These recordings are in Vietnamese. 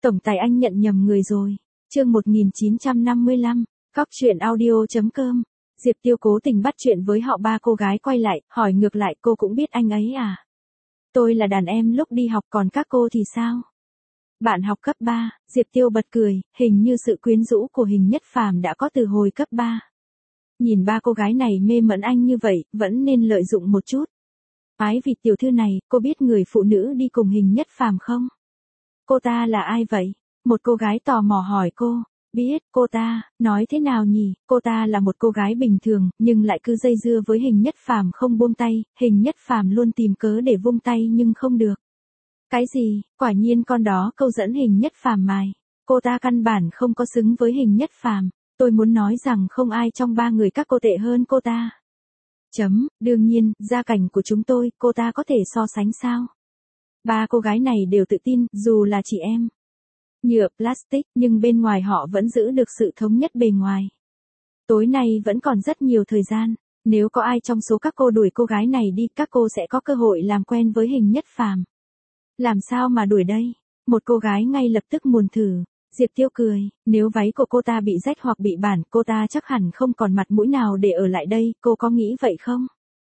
Tổng tài anh nhận nhầm người rồi. Chương 1955, Cóc truyện audio.com. Diệp Tiêu cố tình bắt chuyện với họ ba cô gái quay lại, hỏi ngược lại cô cũng biết anh ấy à? Tôi là đàn em lúc đi học còn các cô thì sao? Bạn học cấp 3, Diệp Tiêu bật cười, hình như sự quyến rũ của Hình Nhất Phàm đã có từ hồi cấp 3. Nhìn ba cô gái này mê mẩn anh như vậy, vẫn nên lợi dụng một chút. Ái vì tiểu thư này, cô biết người phụ nữ đi cùng Hình Nhất Phàm không? Cô ta là ai vậy? Một cô gái tò mò hỏi cô. Biết, cô ta, nói thế nào nhỉ? Cô ta là một cô gái bình thường, nhưng lại cứ dây dưa với Hình Nhất Phàm không buông tay, Hình Nhất Phàm luôn tìm cớ để vung tay nhưng không được. Cái gì? Quả nhiên con đó câu dẫn Hình Nhất Phàm mài. Cô ta căn bản không có xứng với Hình Nhất Phàm. Tôi muốn nói rằng không ai trong ba người các cô tệ hơn cô ta. Đương nhiên, gia cảnh của chúng tôi, cô ta có thể so sánh sao? Ba cô gái này đều tự tin, dù là chị em. Nhựa, plastic, nhưng bên ngoài họ vẫn giữ được sự thống nhất bề ngoài. Tối nay vẫn còn rất nhiều thời gian. Nếu có ai trong số các cô đuổi cô gái này đi, các cô sẽ có cơ hội làm quen với Hình Nhất Phàm. Làm sao mà đuổi đây? Một cô gái ngay lập tức muốn thử. Diệp Tiêu cười, nếu váy của cô ta bị rách hoặc bị bẩn, cô ta chắc hẳn không còn mặt mũi nào để ở lại đây, cô có nghĩ vậy không?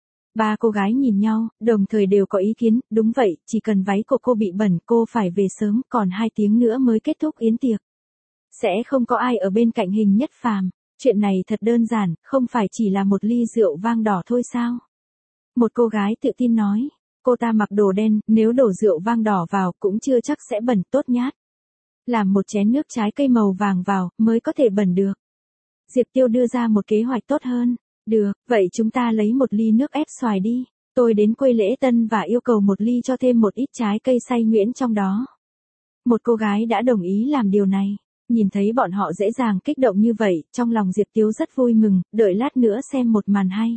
Ba cô gái nhìn nhau, đồng thời đều có ý kiến, đúng vậy, chỉ cần váy của cô bị bẩn, cô phải về sớm, còn 2 tiếng nữa mới kết thúc yến tiệc. Sẽ không có ai ở bên cạnh Hình Nhất Phàm. Chuyện này thật đơn giản, không phải chỉ là một ly rượu vang đỏ thôi sao? Một cô gái tự tin nói, cô ta mặc đồ đen, nếu đổ rượu vang đỏ vào cũng chưa chắc sẽ bẩn, tốt nhát. Làm một chén nước trái cây màu vàng vào, mới có thể bẩn được. Diệp Tiêu đưa ra một kế hoạch tốt hơn. Được, vậy chúng ta lấy một ly nước ép xoài đi. Tôi đến quầy lễ tân và yêu cầu một ly cho thêm một ít trái cây xay nhuyễn trong đó. Một cô gái đã đồng ý làm điều này. Nhìn thấy bọn họ dễ dàng kích động như vậy, trong lòng Diệp Tiêu rất vui mừng, đợi lát nữa xem một màn hay.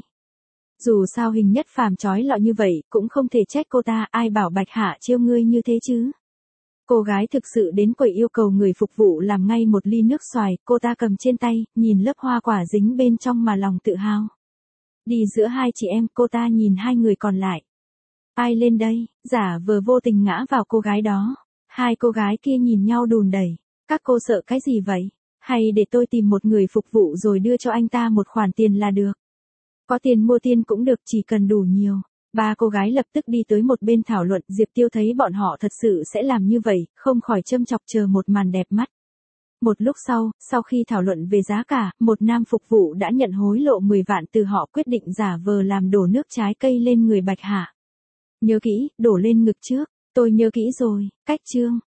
Dù sao Hình Nhất Phàm chói lọi như vậy, cũng không thể trách cô ta, ai bảo Bạch Hạ trêu ngươi như thế chứ. Cô gái thực sự đến quầy yêu cầu người phục vụ làm ngay một ly nước xoài, cô ta cầm trên tay, nhìn lớp hoa quả dính bên trong mà lòng tự hào. Đi giữa hai chị em, cô ta nhìn hai người còn lại. Ai lên đây? Giả vờ vô tình ngã vào cô gái đó. Hai cô gái kia nhìn nhau đùn đẩy. Các cô sợ cái gì vậy? Hay để tôi tìm một người phục vụ rồi đưa cho anh ta một khoản tiền là được. Có tiền mua tiền cũng được, chỉ cần đủ nhiều. Ba cô gái lập tức đi tới một bên thảo luận, Diệp Tiêu thấy bọn họ thật sự sẽ làm như vậy, không khỏi châm chọc chờ một màn đẹp mắt. Một lúc sau khi thảo luận về giá cả, một nam phục vụ đã nhận hối lộ 10 vạn từ họ, quyết định giả vờ làm đổ nước trái cây lên người Bạch Hạ. Nhớ kỹ, đổ lên ngực trước, tôi nhớ kỹ rồi, cách chương.